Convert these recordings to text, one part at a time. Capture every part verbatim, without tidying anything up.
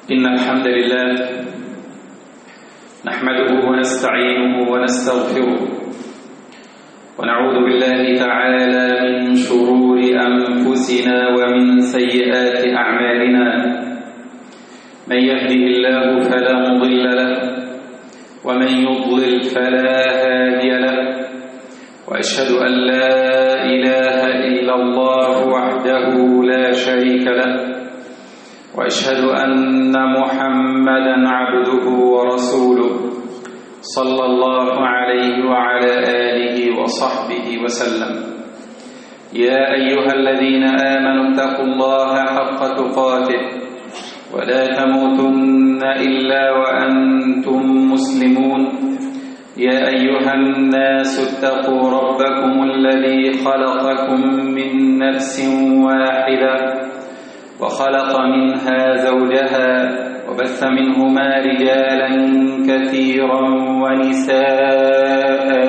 إن الحمد لله نحمده ونستعينه ونستغفره ونعوذ بالله تعالى من شرور أنفسنا ومن سيئات أعمالنا. من يهده الله فلا مضل له ومن يضلل فلا هادي له، وأشهد أن لا إله إلا الله وحده لا شريك له، وأشهد أن محمدًا عبده ورسوله صلى الله عليه وعلى آله وصحبه وسلم. يا أيها الذين آمنوا اتقوا الله حق تقاته ولا تموتن إلا وأنتم مسلمون. يا أيها الناس اتقوا ربكم الذي خلقكم من نفس واحدة وخلق منها زوجها وبث منهما رجالا كثيرا ونساء،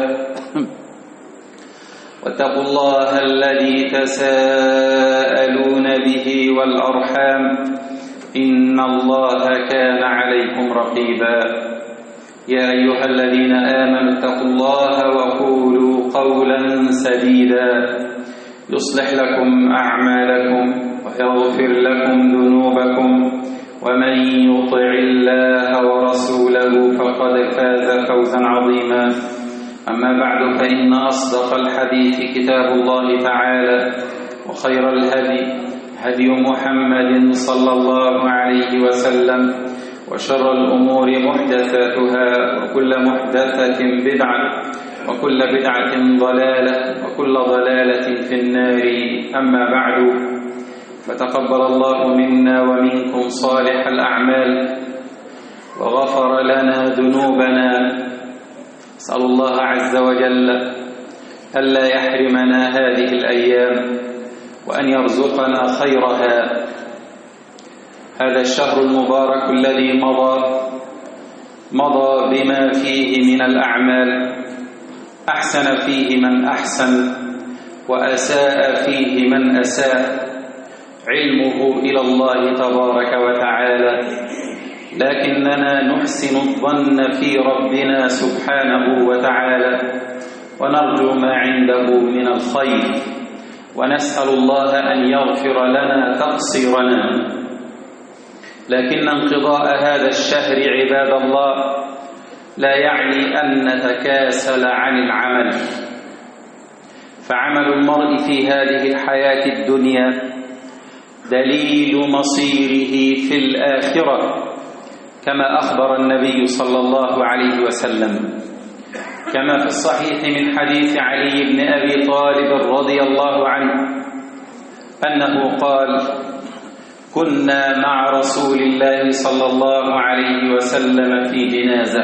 واتقوا الله الذي تساءلون به والأرحام إن الله كان عليكم رقيبا. يا أيها الذين آمنوا اتقوا الله وقولوا قولا سديدا يصلح لكم أعمالكم ويغفر لكم ذنوبكم، ومن يطع الله ورسوله فقد فاز فوزا عظيما. أما بعد، فإن أصدق الحديث كتاب الله تعالى، وخير الهدي هدي محمد صلى الله عليه وسلم، وشر الأمور محدثاتها، وكل محدثة بدعة، وكل بدعة ضلالة، وكل ضلالة في النار. أما بعد، فتقبل الله منا ومنكم صالح الأعمال وغفر لنا ذنوبنا. أسأل الله عز وجل ألا يحرمنا هذه الأيام وأن يرزقنا خيرها. هذا الشهر المبارك الذي مضى مضى بما فيه من الأعمال، أحسن فيه من أحسن وأساء فيه من أساء، علمه إلى الله تبارك وتعالى، لكننا نحسن الظن في ربنا سبحانه وتعالى ونرجو ما عنده من الخير، ونسأل الله أن يغفر لنا تقصيرنا. لكن انقضاء هذا الشهر عباد الله لا يعني أن نتكاسل عن العمل، فعمل المرء في هذه الحياة الدنيا دليل مصيره في الآخرة، كما أخبر النبي صلى الله عليه وسلم، كما في الصحيح من حديث علي بن أبي طالب رضي الله عنه أنه قال: كنا مع رسول الله صلى الله عليه وسلم في جنازة،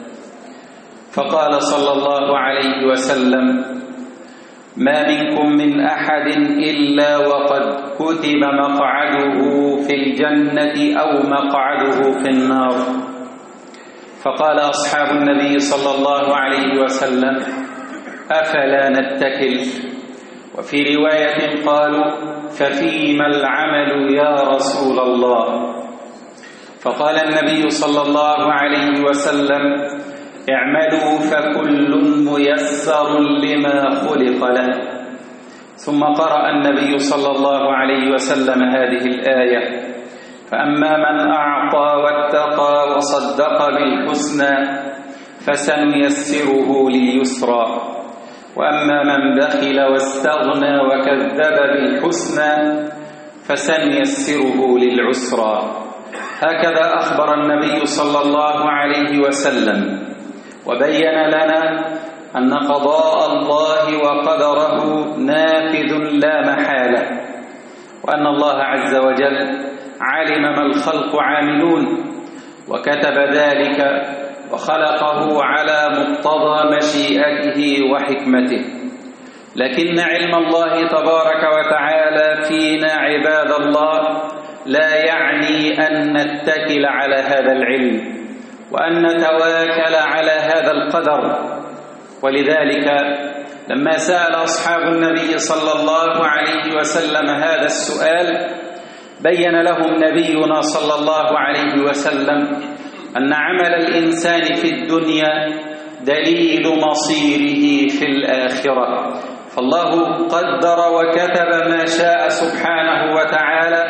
فقال صلى الله عليه وسلم: ما منكم من أحد إلا وقد كتب مقعده في الجنة أو مقعده في النار. فقال أصحاب النبي صلى الله عليه وسلم: أفلا نتكل؟ وفي رواية قالوا: ففيما العمل يا رسول الله؟ فقال النبي صلى الله عليه وسلم: اعملوا فكل ميسر لما خلق له. ثم قرأ النبي صلى الله عليه وسلم هذه الآية: فأما من أعطى واتقى وصدق بالحسنى فسنيسره لليسرى، وأما من بخل واستغنى وكذب بالحسنى فسنيسره للعسرى. هكذا أخبر النبي صلى الله عليه وسلم، وبين لنا أن قضاء الله وقدره نافذ لا محالة، وأن الله عز وجل علم ما الخلق عاملون، وكتب ذلك وخلقه على مقتضى مشيئته وحكمته. لكن علم الله تبارك وتعالى فينا عباد الله لا يعني أن نتكل على هذا العلم وأن نتواكل على هذا القدر. ولذلك لما سأل أصحاب النبي صلى الله عليه وسلم هذا السؤال بين لهم نبينا صلى الله عليه وسلم أن عمل الإنسان في الدنيا دليل مصيره في الآخرة، فالله قدر وكتب ما شاء سبحانه وتعالى،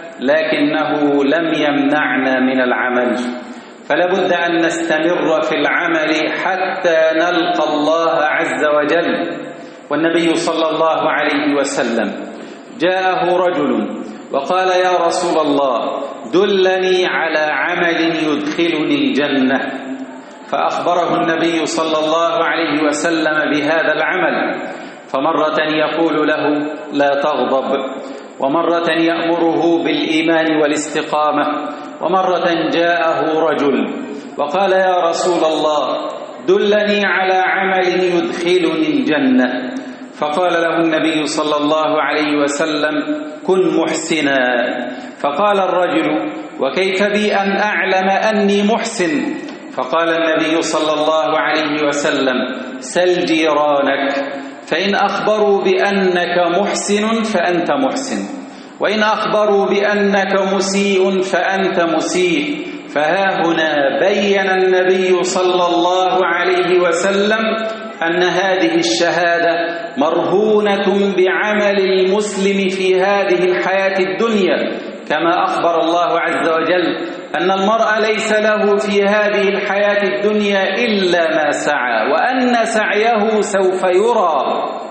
لكنه لم يمنعنا من العمل، فلا بد أن نستمر في العمل حتى نلقى الله عز وجل. والنبي صلى الله عليه وسلم جاءه رجل وقال: يا رسول الله دلني على عمل يدخلني الجنة، فأخبره النبي صلى الله عليه وسلم بهذا العمل، فمرة يقول له: لا تغضب، ومرة يأمره بالإيمان والاستقامة، ومرة جاءه رجل وقال: يا رسول الله دلني على عمل يدخلني الجنة، فقال له النبي صلى الله عليه وسلم: كن محسنا. فقال الرجل: وكيف بي أن أعلم أني محسن؟ فقال النبي صلى الله عليه وسلم: سل جيرانك، فإن أخبروا بأنك محسن فأنت محسن، وإن أخبروا بأنك مسيء فأنت مسيء. فها هنا بين النبي صلى الله عليه وسلم أن هذه الشهادة مرهونة بعمل المسلم في هذه الحياة الدنيا، كما أخبر الله عز وجل أن المرء ليس له في هذه الحياة الدنيا إلا ما سعى، وأن سعيه سوف يرى،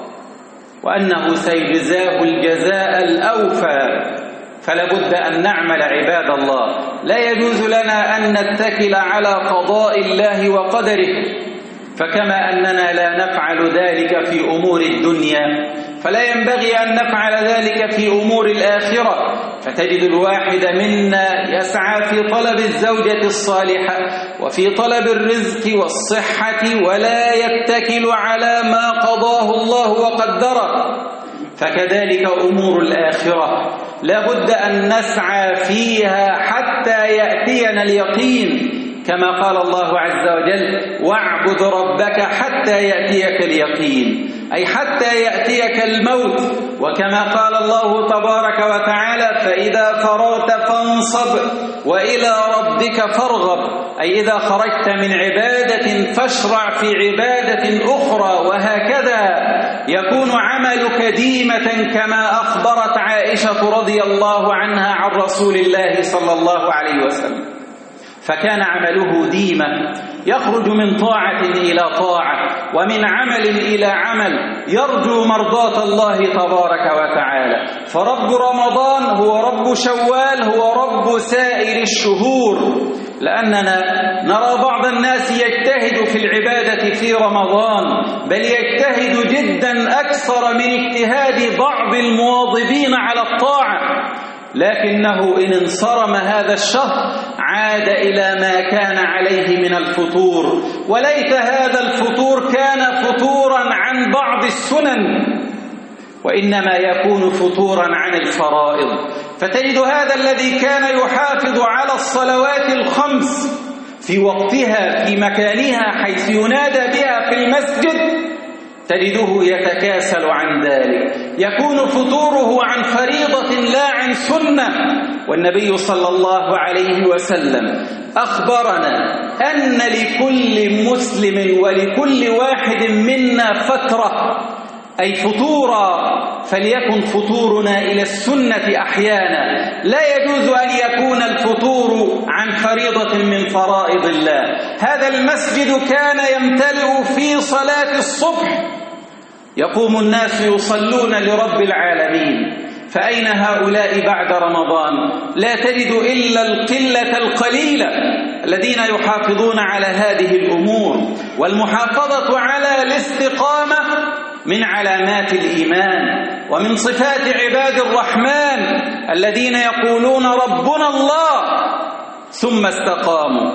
وأنه سيجزاه الجزاء الأوفى. فلا بد أن نعمل عباد الله، لا يجوز لنا أن نتكل على قضاء الله وقدره، فكما أننا لا نفعل ذلك في أمور الدنيا فلا ينبغي أن نفعل ذلك في أمور الآخرة. فتجد الواحد منا يسعى في طلب الزوجة الصالحة وفي طلب الرزق والصحة، ولا يتكل على ما قضاه الله وقدره. فكذلك أمور الآخرة لا بد أن نسعى فيها حتى يأتينا اليقين، كما قال الله عز وجل: واعبد ربك حتى يأتيك اليقين، أي حتى يأتيك الموت. وكما قال الله تبارك وتعالى: فإذا فرغت فانصب وإلى ربك فارغب، أي إذا خرجت من عبادة فاشرع في عبادة أخرى، وهكذا يكون عملك ديمة، كما أخبرت عائشة رضي الله عنها عن رسول الله صلى الله عليه وسلم. فكان عمله ديما، يخرج من طاعة إلى طاعة ومن عمل إلى عمل، يرجو مرضاة الله تبارك وتعالى. فرب رمضان هو رب شوال، هو رب سائر الشهور، لأننا نرى بعض الناس يجتهد في العبادة في رمضان، بل يجتهد جدا أكثر من اجتهاد بعض المواظبين على الطاعة، لكنه إن انصرم هذا الشهر عاد إلى ما كان عليه من الفتور، وليت هذا الفتور كان فطورا عن بعض السنن، وإنما يكون فطورا عن الفرائض. فتجد هذا الذي كان يحافظ على الصلوات الخمس في وقتها في مكانها حيث ينادى بها في المسجد، تجده يتكاسل عن ذلك، يكون فطوره عن فريضة لا عن سنة. والنبي صلى الله عليه وسلم أخبرنا أن لكل مسلم ولكل واحد منا فترة، أي فطورا، فليكن فطورنا إلى السنة أحيانا، لا يجوز أن يكون الفطور عن فريضة من فرائض الله. هذا المسجد كان يمتلئ في صلاة الصبح، يقوم الناس يصلون لرب العالمين، فأين هؤلاء بعد رمضان؟ لا تجد إلا القلة القليلة الذين يحافظون على هذه الأمور. والمحافظة على الاستقامة من علامات الإيمان ومن صفات عباد الرحمن الذين يقولون ربنا الله ثم استقاموا.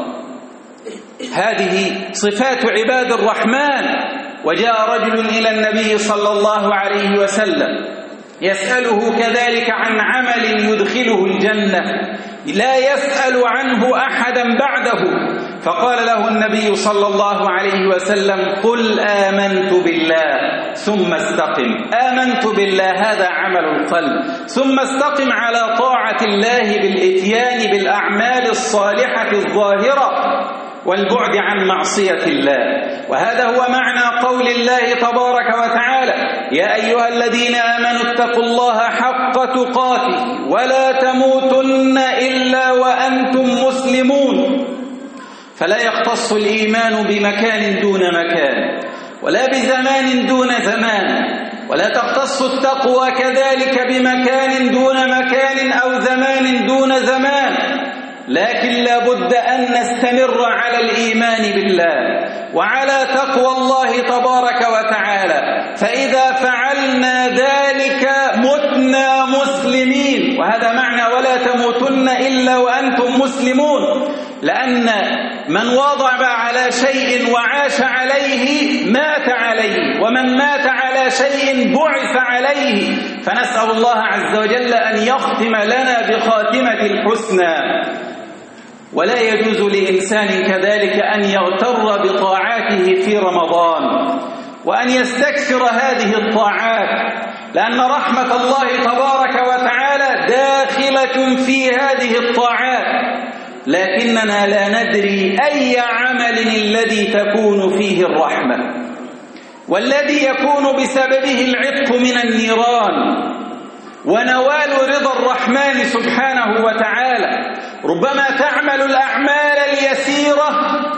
هذه صفات عباد الرحمن. وجاء رجل إلى النبي صلى الله عليه وسلم يسأله كذلك عن عمل يدخله الجنة لا يسأل عنه أحدا بعده، فقال له النبي صلى الله عليه وسلم قل آمنت بالله ثم استقم. آمنت بالله هذا عمل القلب، ثم استقم على طاعة الله بالإتيان بالأعمال الصالحة الظاهرة والبعد عن معصية الله. وهذا هو معنى قول الله تبارك وتعالى يا أيها الذين آمنوا اتقوا الله حق تقاته ولا تموتن إلا وأنتم مسلمون. فلا يختص الإيمان بمكان دون مكان ولا بزمان دون زمان، ولا تختص التقوى كذلك بمكان دون مكان أو زمان دون زمان، لكن لا بد أن نستمر على الإيمان بالله وعلى تقوى الله تبارك وتعالى، فإذا فعلنا ذلك متنا مسلمين. وهذا معنى ولا تموتن إلا وأنتم مسلمون، لأن من واظب على شيء وعاش عليه مات عليه، ومن مات على شيء بعث عليه. فنسأل الله عز وجل أن يختم لنا بخاتمة الحسنى. ولا يجوز لإنسان كذلك أن يغتر بطاعاته في رمضان وأن يستكثر هذه الطاعات، لأن رحمة الله تبارك وتعالى داخلة في هذه الطاعات، لكننا لا ندري أي عمل الذي تكون فيه الرحمة والذي يكون بسببه العتق من النيران ونوال رضا الرحمن سبحانه وتعالى. ربما تعمل الأعمال اليسيرة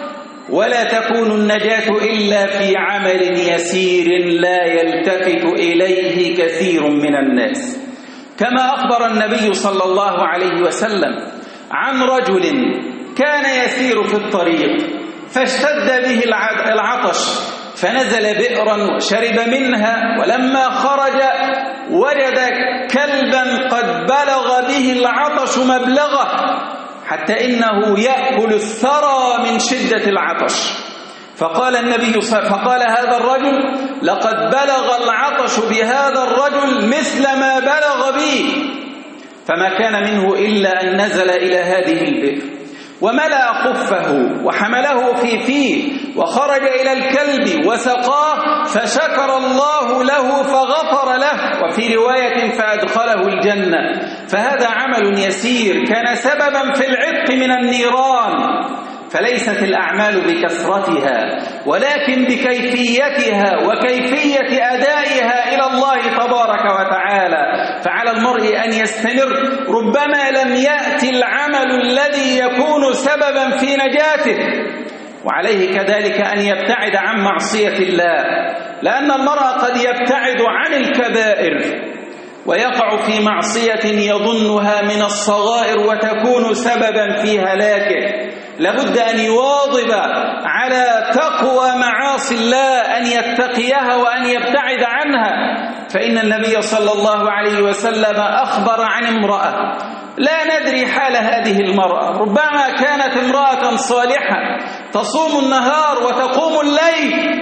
ولا تكون النجاة إلا في عمل يسير لا يلتفت إليه كثير من الناس، كما أخبر النبي صلى الله عليه وسلم عن رجل كان يسير في الطريق فاشتد به العطش فنزل بئرا وشرب منها، ولما خرج وجد كلبا قد بلغ به العطش مبلغه حتى إنه يأكل الثرى من شدة العطش. فقال النبي فقال هذا الرجل لقد بلغ العطش بهذا الرجل مثل ما بلغ بي، فما كان منه إلا أن نزل إلى هذه البئر وملأ خفه وحمله في فيه وخرج إلى الكلب وسقاه، فشكر الله له فغفر له، وفي رواية فأدخله الجنة. فهذا عمل يسير كان سببا في العتق من النيران. فليست الأعمال بكثرتها ولكن بكيفيتها وكيفية أدائها إلى الله تبارك وتعالى. فعلى المرء أن يستمر، ربما لم يأتي العمل الذي يكون سببا في نجاته، وعليه كذلك أن يبتعد عن معصية الله، لأن المرء قد يبتعد عن الكبائر ويقع في معصية يظنها من الصغائر وتكون سببا في هلاكه. لابد أن يواظب على تقوى معاصي الله، أن يتقيها وأن يبتعد عنها. فإن النبي صلى الله عليه وسلم أخبر عن امرأة لا ندري حال هذه المرأة، ربما كانت امرأة صالحة تصوم النهار وتقوم الليل،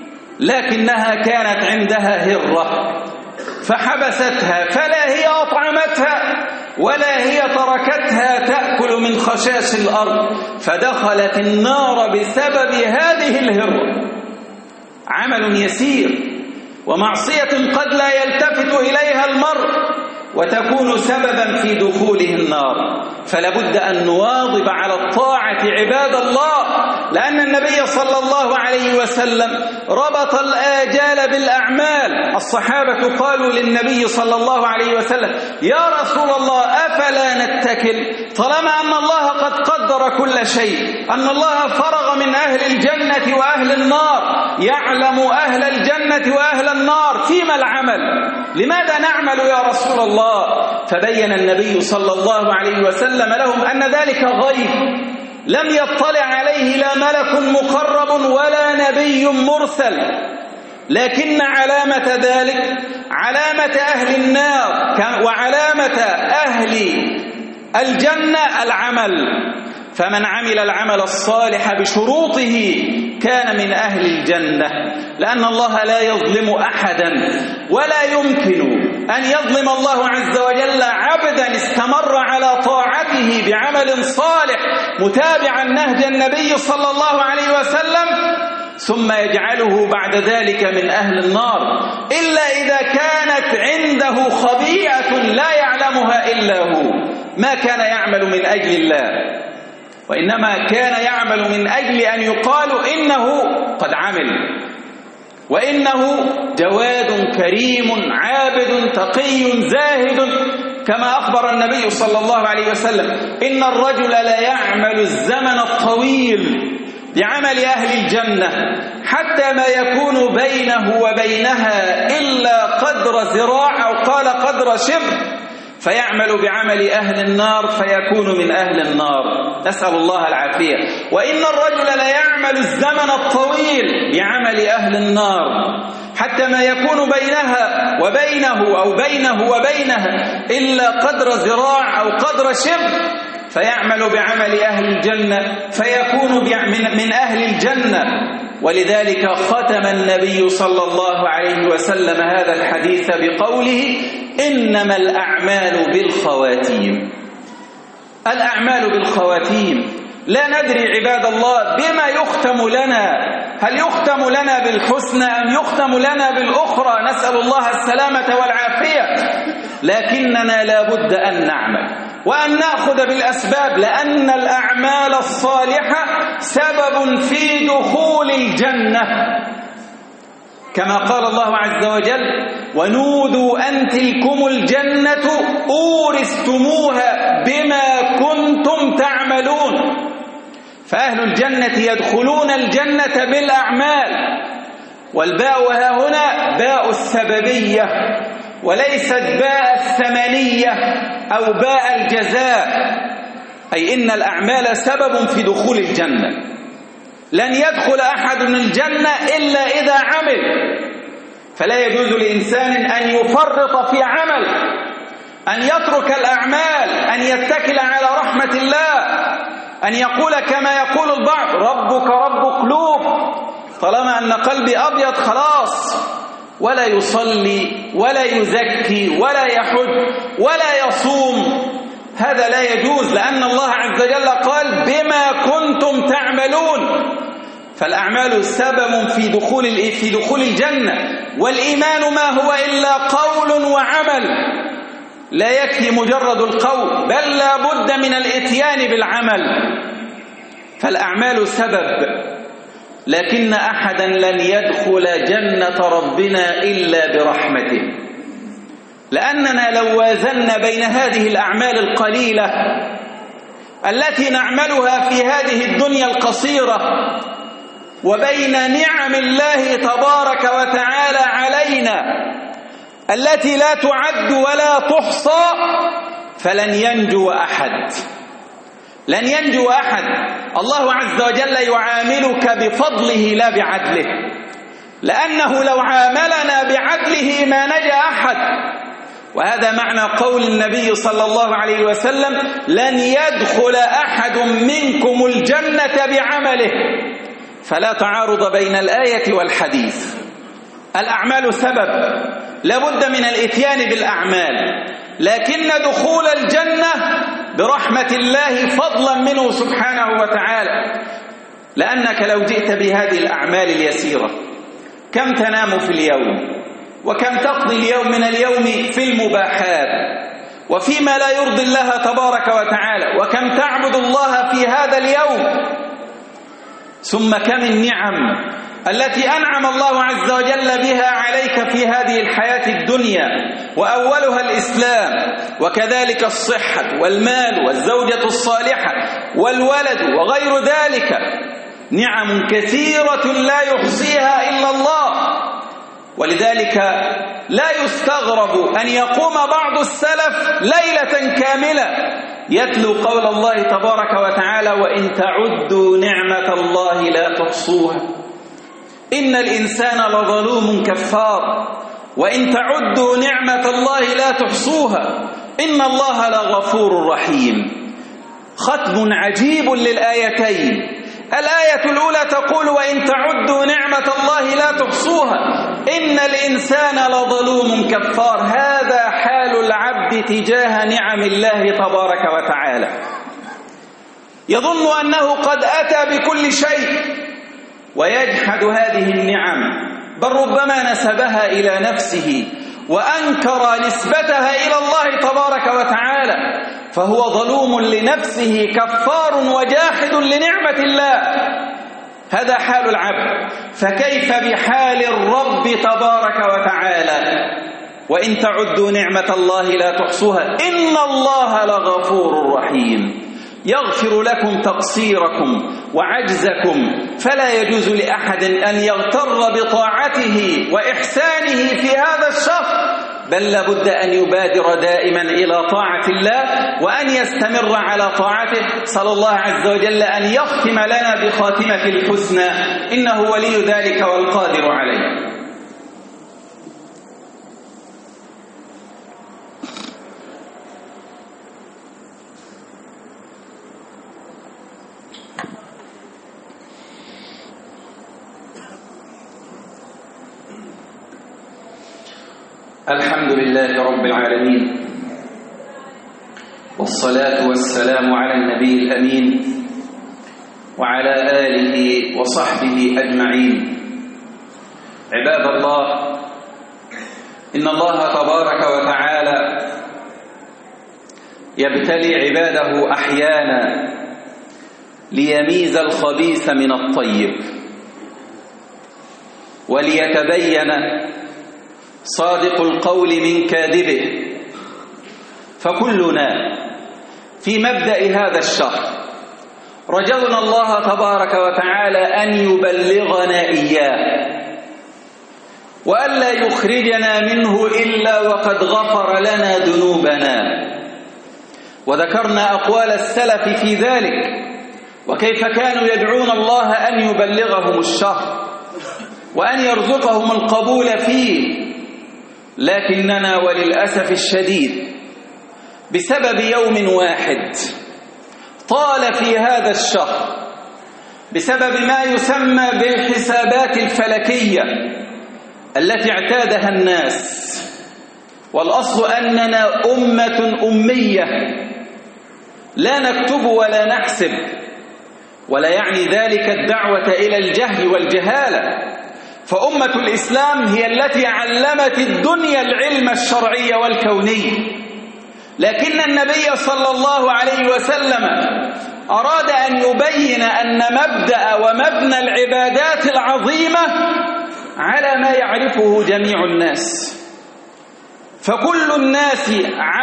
لكنها كانت عندها هرة فحبستها، فلا هي أطعمتها ولا هي تركتها تأكل من خشاش الأرض، فدخلت النار بسبب هذه الهرة. عمل يسير ومعصية قد لا يلتفت إليها المرء وتكون سببا في دخوله النار. فلابد أن نواظب على الطاعة عباد الله، لأن النبي صلى الله عليه وسلم ربط الآجال بالأعمال. الصحابة قالوا للنبي صلى الله عليه وسلم يا رسول الله أفلا نتكل، طالما أن الله قد قدر كل شيء، أن الله فرغ من أهل الجنة وأهل النار، يعلم أهل الجنة وأهل النار، فيما العمل؟ لماذا نعمل يا رسول الله؟ فبين النبي صلى الله عليه وسلم لهم أن ذلك غيب لم يطلع عليه لا ملك مقرب ولا نبي مرسل، لكن علامة ذلك علامة أهل النار وعلامة أهل الجنة العمل. فمن عمل العمل الصالح بشروطه كان من أهل الجنة، لأن الله لا يظلم أحدا، ولا يمكن أن يظلم الله عز وجل عبدا استمر على طاعته بعمله بعمل صالح متابعا نهج النبي صلى الله عليه وسلم، ثم يجعله بعد ذلك من أهل النار، إلا إذا كانت عنده خبيئة لا يعلمها إلا هو، ما كان يعمل من أجل الله، وإنما كان يعمل من أجل أن يقال إنه قد عمل، وإنه جواد كريم عابد تقي زاهد، كما أخبر النبي صلى الله عليه وسلم: إن الرجل لا يعمل الزمن الطويل بعمل أهل الجنة حتى ما يكون بينه وبينها إلا قدر ذراع، أو قال قدر شبر، فيعمل بعمل أهل النار فيكون من أهل النار، نسأل الله العافية. وإن الرجل لا يعمل الزمن الطويل بعمل أهل النار حتى ما يكون بينها وبينه أو بينه وبينها إلا قدر ذراع أو قدر شبر، فيعمل بعمل أهل الجنة فيكون من أهل الجنة. ولذلك ختم النبي صلى الله عليه وسلم هذا الحديث بقوله: إنما الأعمال بالخواتيم. الأعمال بالخواتيم، لا ندري عباد الله بما يختم لنا، هل يختم لنا بالحسنى أم يختم لنا بالأخرى، نسأل الله السلامة والعافية، لكننا لا بد أن نعمل وأن نأخذ بالأسباب، لأن الأعمال الصالحة سبب في دخول الجنة، كما قال الله عز وجل: ونودوا أن تلكم الجنة أورثتموها بما كنتم تعملون. فأهل الجنة يدخلون الجنة بالأعمال، والباء ها هنا باء السببية وليست باء الثمنية أو باء الجزاء، أي إن الأعمال سبب في دخول الجنة. لن يدخل أحد الجنة إلا إذا عمل، فلا يجوز لإنسان أن يفرط في عمل، أن يترك الأعمال، أن يتكل على رحمة الله، أن يقول كما يقول البعض: ربك رب قلوب، طالما أن قلبي أبيض خلاص، ولا يصلي ولا يزكي ولا يحج ولا يصوم. هذا لا يجوز، لأن الله عز وجل قال: بما كنتم تعملون. فالأعمال سبب في دخول في دخول الجنة، والإيمان ما هو إلا قول وعمل، لا يكفي مجرد القول، بل لا بد من الإتيان بالعمل. فالأعمال سبب، لكن أحدا لن يدخل جنة ربنا إلا برحمته، لأننا لو وازنا بين هذه الأعمال القليلة التي نعملها في هذه الدنيا القصيرة وبين نعم الله تبارك وتعالى علينا التي لا تعد ولا تحصى، فلن ينجو أحد، لن ينجو أحد. الله عز وجل يعاملك بفضله لا بعدله، لأنه لو عاملنا بعدله ما نجا أحد. وهذا معنى قول النبي صلى الله عليه وسلم: لن يدخل أحد منكم الجنة بعمله. فلا تعارض بين الآية والحديث. الأعمال سبب، لابد من الإتيان بالأعمال، لكن دخول الجنة برحمة الله فضلا منه سبحانه وتعالى. لأنك لو جئت بهذه الأعمال اليسيرة، كم تنام في اليوم، وكم تقضي اليوم من اليوم في المباحات وفيما لا يرضي الله تبارك وتعالى، وكم تعبد الله في هذا اليوم، ثم كم النعم التي أنعم الله عز وجل بها عليك في هذه الحياة الدنيا، وأولها الإسلام، وكذلك الصحة والمال والزوجة الصالحة والولد وغير ذلك، نعم كثيرة لا يحصيها إلا الله. ولذلك لا يستغرب أن يقوم بعض السلف ليلة كاملة يتلو قول الله تبارك وتعالى: وإن تعدوا نعمة الله لا تحصوها إن الإنسان لظلوم كفار، وإن تعدوا نعمة الله لا تحصوها إن الله لغفور رحيم. ختم عجيب للآيتين. الآية الأولى تقول: وإن تعدوا نعمة الله لا تحصوها إن الإنسان لظلوم كفار. هذا حال العبد تجاه نعم الله تبارك وتعالى. يظن أنه قد أتى بكل شيء ويجحد هذه النعم، بل ربما نسبها إلى نفسه وأنكر نسبتها إلى الله تبارك وتعالى، فهو ظلوم لنفسه كفار وجاحد لنعمة الله. هذا حال العبد، فكيف بحال الرب تبارك وتعالى؟ وإن تعدوا نعمة الله لا تحصوها إن الله لغفور رحيم. يغفر لكم تقصيركم وعجزكم، فلا يجوز لأحد أن يغتر بطاعته وإحسانه في هذا الشهر، بل لابد أن يبادر دائما إلى طاعة الله وأن يستمر على طاعته. صلى الله عز وجل أن يختم لنا بخاتمة الحسنى، إنه ولي ذلك والقادر عليه. الحمد لله رب العالمين، والصلاة والسلام على النبي الأمين وعلى آله وصحبه أجمعين. عباد الله، إن الله تبارك وتعالى يبتلي عباده أحيانا ليميز الخبيث من الطيب، وليتبين صادق القول من كاذبه. فكلنا في مبدأ هذا الشهر رجونا الله تبارك وتعالى أن يبلغنا إياه، وألا يخرجنا منه إلا وقد غفر لنا ذنوبنا. وذكرنا أقوال السلف في ذلك، وكيف كانوا يدعون الله أن يبلغهم الشهر وأن يرزقهم القبول فيه. لكننا وللأسف الشديد بسبب يوم واحد طال في هذا الشهر، بسبب ما يسمى بالحسابات الفلكية التي اعتادها الناس، والأصل أننا أمة أمية لا نكتب ولا نحسب، ولا يعني ذلك الدعوة إلى الجهل والجهالة، فأمة الإسلام هي التي علمت الدنيا العلم الشرعي والكوني. لكن النبي صلى الله عليه وسلم أراد أن يبين أن مبدأ ومبنى العبادات العظيمة على ما يعرفه جميع الناس، فكل الناس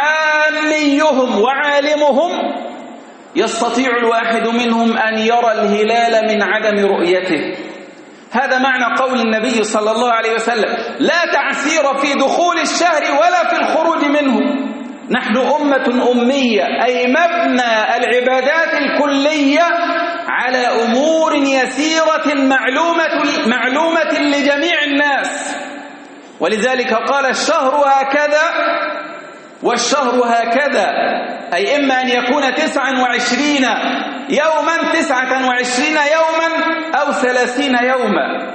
عاميهم وعالمهم يستطيع الواحد منهم أن يرى الهلال من عدم رؤيته. هذا معنى قول النبي صلى الله عليه وسلم: لا تعسير في دخول الشهر ولا في الخروج منه. نحن أمة أمية، أي مبنى العبادات الكلية على أمور يسيرة معلومة, معلومة لجميع الناس. ولذلك قال: الشهر هكذا والشهر هكذا، أي إما أن يكون تسعا وعشرين يوما تسعة وعشرين يوما أو ثلاثين يوما.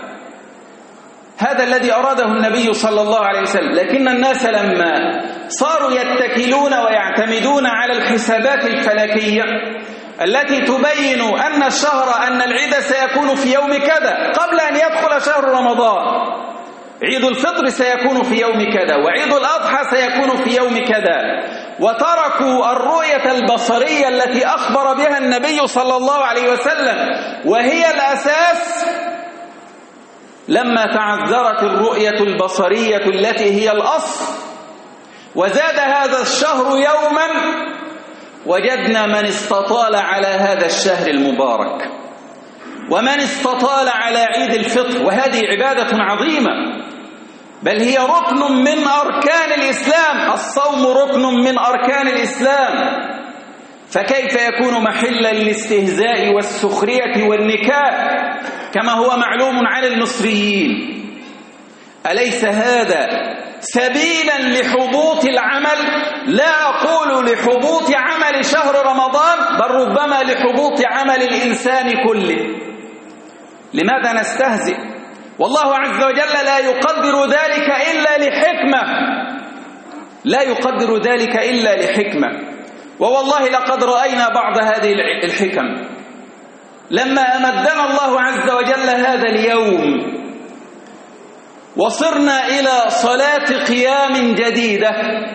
هذا الذي أراده النبي صلى الله عليه وسلم. لكن الناس لما صاروا يتكلون ويعتمدون على الحسابات الفلكية التي تبين أن الشهر أن العيد سيكون في يوم كذا قبل أن يدخل شهر رمضان، عيد الفطر سيكون في يوم كذا، وعيد الأضحى سيكون في يوم كذا، وتركوا الرؤية البصرية التي أخبر بها النبي صلى الله عليه وسلم وهي الأساس. لما تعذرت الرؤية البصرية التي هي الأصل وزاد هذا الشهر يوما، وجدنا من استطال على هذا الشهر المبارك، ومن استطال على عيد الفطر، وهذه عبادة عظيمة، بل هي ركن من أركان الإسلام. الصوم ركن من أركان الإسلام، فكيف يكون محلا للاستهزاء والسخرية والنكال كما هو معلوم على المصريين؟ أليس هذا سبيلا لحبوط العمل؟ لا أقول لحبوط عمل شهر رمضان، بل ربما لحبوط عمل الإنسان كله. لماذا نستهزئ؟ والله عز وجل لا يقدر ذلك إلا لحكمة، لا يقدر ذلك إلا لحكمة. ووالله لقد رأينا بعض هذه الحكم لما أمدنا الله عز وجل هذا اليوم وصرنا إلى صلاة قيام جديدة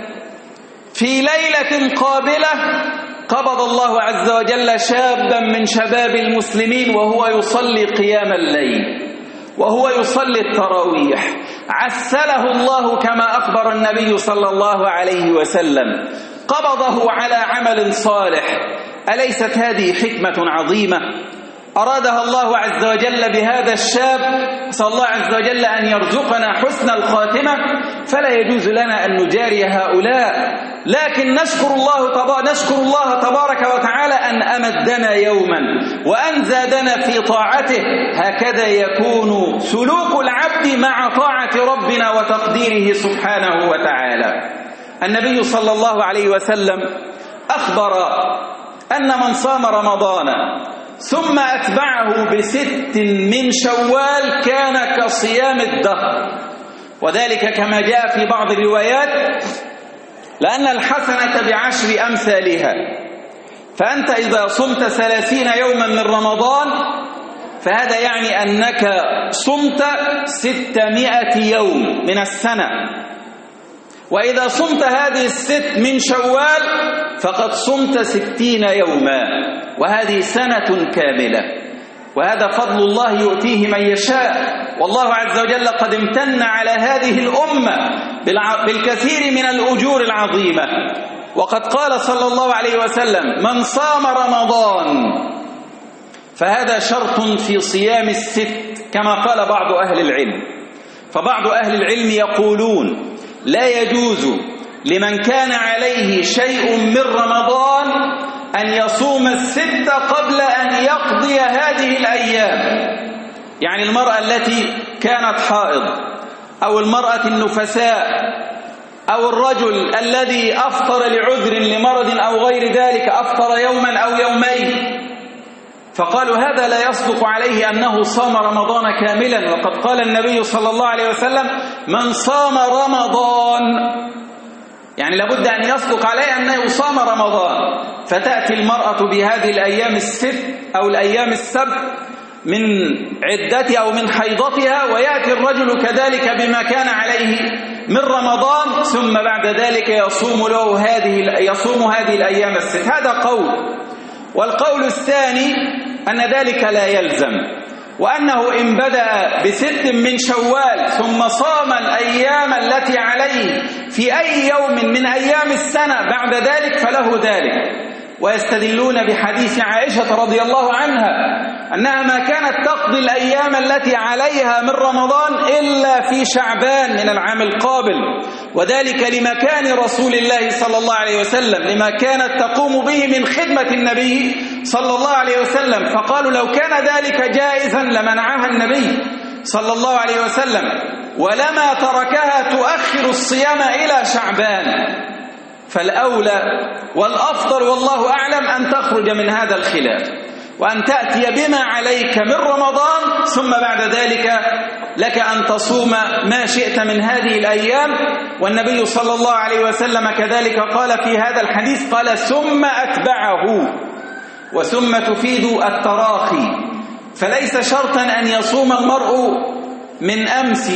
في ليلة قابلة، قبض الله عز وجل شابا من شباب المسلمين وهو يصلي قيام الليل وهو يصلي التراويح، عسله الله كما أخبر النبي صلى الله عليه وسلم، قبضه على عمل صالح. أليست هذه حكمة عظيمة أرادها الله عز وجل بهذا الشاب؟ نسأل الله عز وجل أن يرزقنا حسن الخاتمة، فلا يجوز لنا أن نجاري هؤلاء، لكن نشكر الله تبارك, نشكر الله تبارك وتعالى أن أمدنا يوما وأن زادنا في طاعته. هكذا يكون سلوك العبد مع طاعة ربنا وتقديره سبحانه وتعالى. النبي صلى الله عليه وسلم أخبر أن من صام رمضان ثم أتبعه بست من شوال كان كصيام الدهر، وذلك كما جاء في بعض الروايات لأن الحسنة بعشر أمثالها، فأنت إذا صمت ثلاثين يوما من رمضان فهذا يعني أنك صمت ستمائة يوم من السنة، وإذا صمت هذه الست من شوال فقد صمت ستين يوما، وهذه سنة كاملة، وهذا فضل الله يؤتيه من يشاء. والله عز وجل قد امتن على هذه الأمة بالكثير من الأجور العظيمة، وقد قال صلى الله عليه وسلم: من صام رمضان، فهذا شرط في صيام الست كما قال بعض أهل العلم. فبعض أهل العلم يقولون لا يجوز لمن كان عليه شيء من رمضان أن يصوم الست قبل أن يقضي هذه الأيام، يعني المرأة التي كانت حائض أو المرأة النفساء أو الرجل الذي أفطر لعذر لمرض أو غير ذلك، أفطر يوما أو يومين، فقالوا هذا لا يصدق عليه أنه صام رمضان كاملا، وقد قال النبي صلى الله عليه وسلم: من صام رمضان، يعني لابد أن يصدق عليه أنه صام رمضان. فتأتي المرأة بهذه الأيام الست أو الأيام السبع من عدتها أو من حيضتها، ويأتي الرجل كذلك بما كان عليه من رمضان، ثم بعد ذلك يصوم له هذه يصوم هذه الأيام الست. هذا قول. والقول الثاني أن ذلك لا يلزم، وأنه إن بدأ بست من شوال ثم صام الأيام التي عليه في أي يوم من أيام السنة بعد ذلك فله ذلك. ويستدلون بحديث عائشة رضي الله عنها أنها ما كانت تقضي الأيام التي عليها من رمضان إلا في شعبان من العام القابل، وذلك لمكان رسول الله صلى الله عليه وسلم، لما كانت تقوم به من خدمة النبي صلى الله عليه وسلم. فقالوا لو كان ذلك جائزا لمنعها النبي صلى الله عليه وسلم، ولما تركها تؤخر الصيام إلى شعبان. فالأولى والأفضل والله أعلم أن تخرج من هذا الخلاف، وأن تأتي بما عليك من رمضان، ثم بعد ذلك لك أن تصوم ما شئت من هذه الأيام. والنبي صلى الله عليه وسلم كذلك قال في هذا الحديث، قال: ثم أتبعه، وثم تفيد التراخي، فليس شرطا أن يصوم المرء من أمس،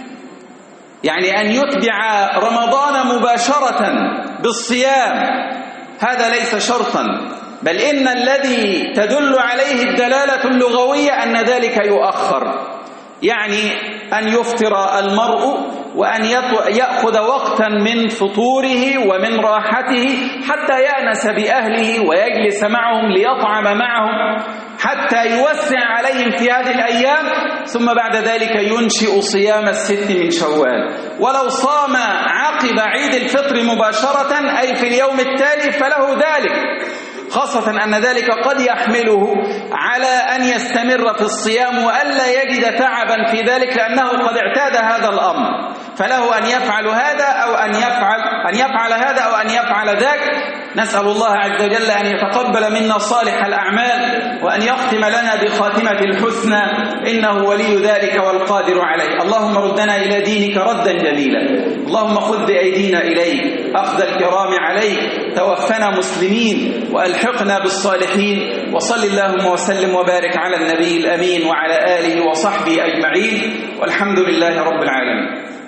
يعني أن يتبع رمضان مباشرة بالصيام، هذا ليس شرطا، بل إن الذي تدل عليه الدلالة اللغوية أن ذلك يؤخر، يعني أن يفطر المرء وأن يأخذ وقتا من فطوره ومن راحته حتى يأنس بأهله ويجلس معهم ليطعم معهم حتى يوسع عليهم في هذه الأيام، ثم بعد ذلك ينشئ صيام الست من شوال. ولو صام عقب عيد الفطر مباشرة أي في اليوم التالي فله ذلك، خاصة أن ذلك قد يحمله على أن يستمر في الصيام وألا يجد تعبا في ذلك، لأنه قد اعتاد هذا الأمر. فله أن يفعل هذا أو أن يفعل أن يفعل هذا أو أن يفعل ذاك. نسأل الله عز وجل أن يتقبل منا صالح الأعمال وأن يختم لنا بخاتمة الحسنى، إنه ولي ذلك والقادر عليه. اللهم ردنا إلى دينك ردا جميلا، اللهم خذ بأيدينا إليك أخذ الكرام عليك، توفنا مسلمين وألحقنا بالصالحين. وصل اللهم وسلم وبارك على النبي الأمين وعلى آله وصحبه أجمعين، والحمد لله رب العالمين.